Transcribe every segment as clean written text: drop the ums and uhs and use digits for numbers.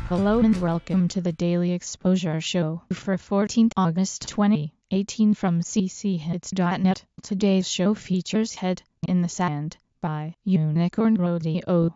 Hello and welcome to the Daily Exposure Show for 14th August 2018 from cchits.net. Today's show features Head in the Sand by Unicorn Rodeo.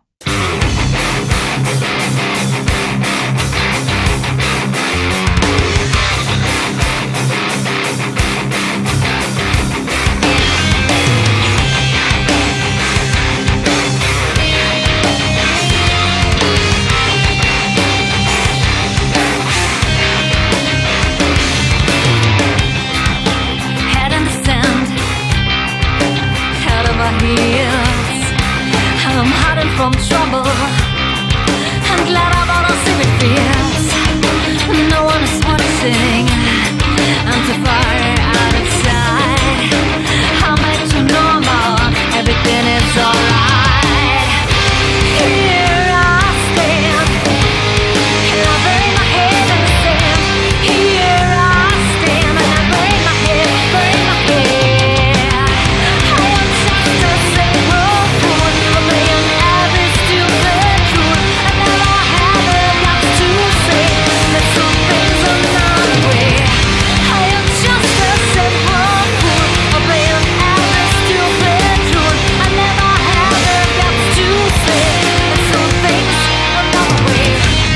I'm hiding from trouble. I'm glad I wanna see my fears. No one is watching. I'm too far out of sight. I'm back to normal. Everything is alright. Here I stand, and I bury my head in the sand. Here I stand, and I bury my head, bury my head. I am just a simple fool, obeying every stupid rule. I never had the guts to say that some things are not the way. I am just a simple fool, obeying every stupid rule. I never had the guts to say that some things are not the way.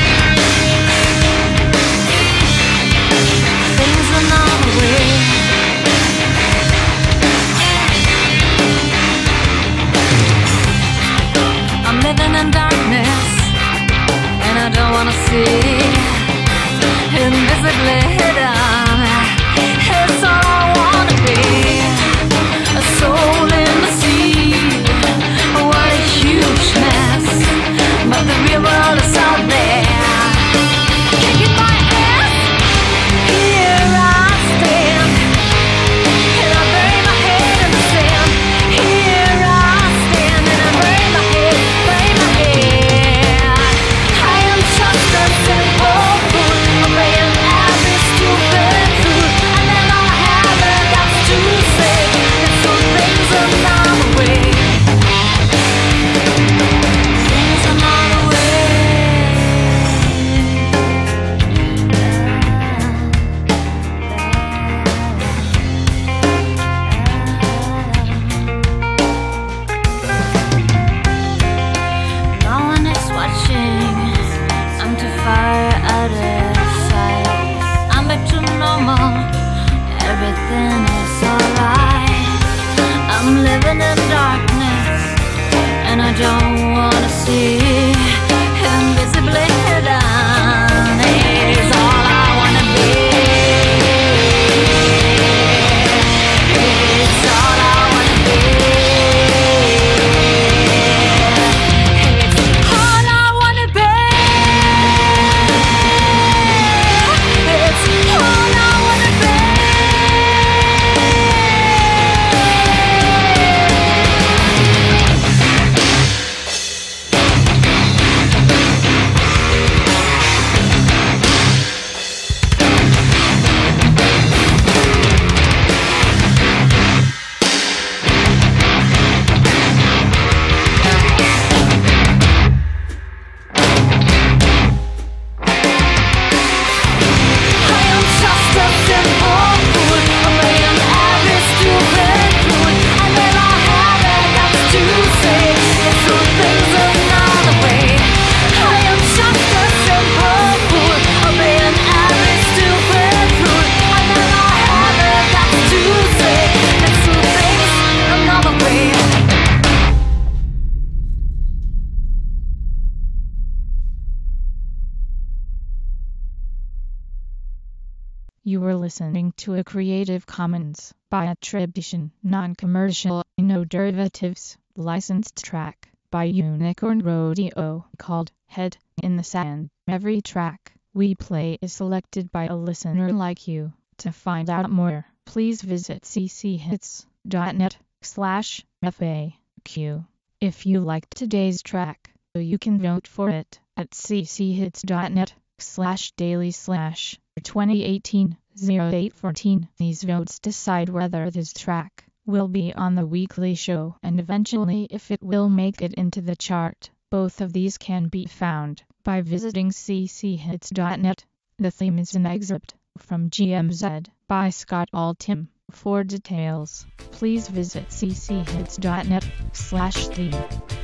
Things are not the way. I'm living in darkness, and I don't wanna see. Invisibly hidden, it's all I wanna be. A soul in the sea, what a huge mess. But the real world is out there, kicking my ass. Here I stand, and I bury my head in the sand. Here I stand, and I bury my head, bury my head. I am just a simple fool, obeying every stupid rule. I never had the guts to say that some things are not the way. Things are not the way. No one is watching. I'm too far out of sight. I'm back to normal. Everything is alright. I'm living in darkness, and I don't wanna see. Invisibly hidden is all I wanna be. It's all I wanna be. It's all I wanna be. It's all I wanna be. I am just a simple fool, obeying every stupid rule. I never had the guts to say that some things are not the way. I am just a simple fool, obeying every stupid rule. I never had the guts to say that some things are not the way. You were listening to a Creative Commons by attribution, non-commercial, no derivatives, licensed track by Unicorn Rodeo called Head in the Sand. Every track we play is selected by a listener like you. To find out more, please visit cchits.net/FAQ. If you liked today's track, you can vote for it at cchits.net/daily/2018-0814. These votes decide whether this track will be on the weekly show and eventually if it will make it into the chart. Both of these can be found by visiting cchits.net. The theme is an excerpt from GMZ by Scott Altham. For details, please visit cchits.net/theme.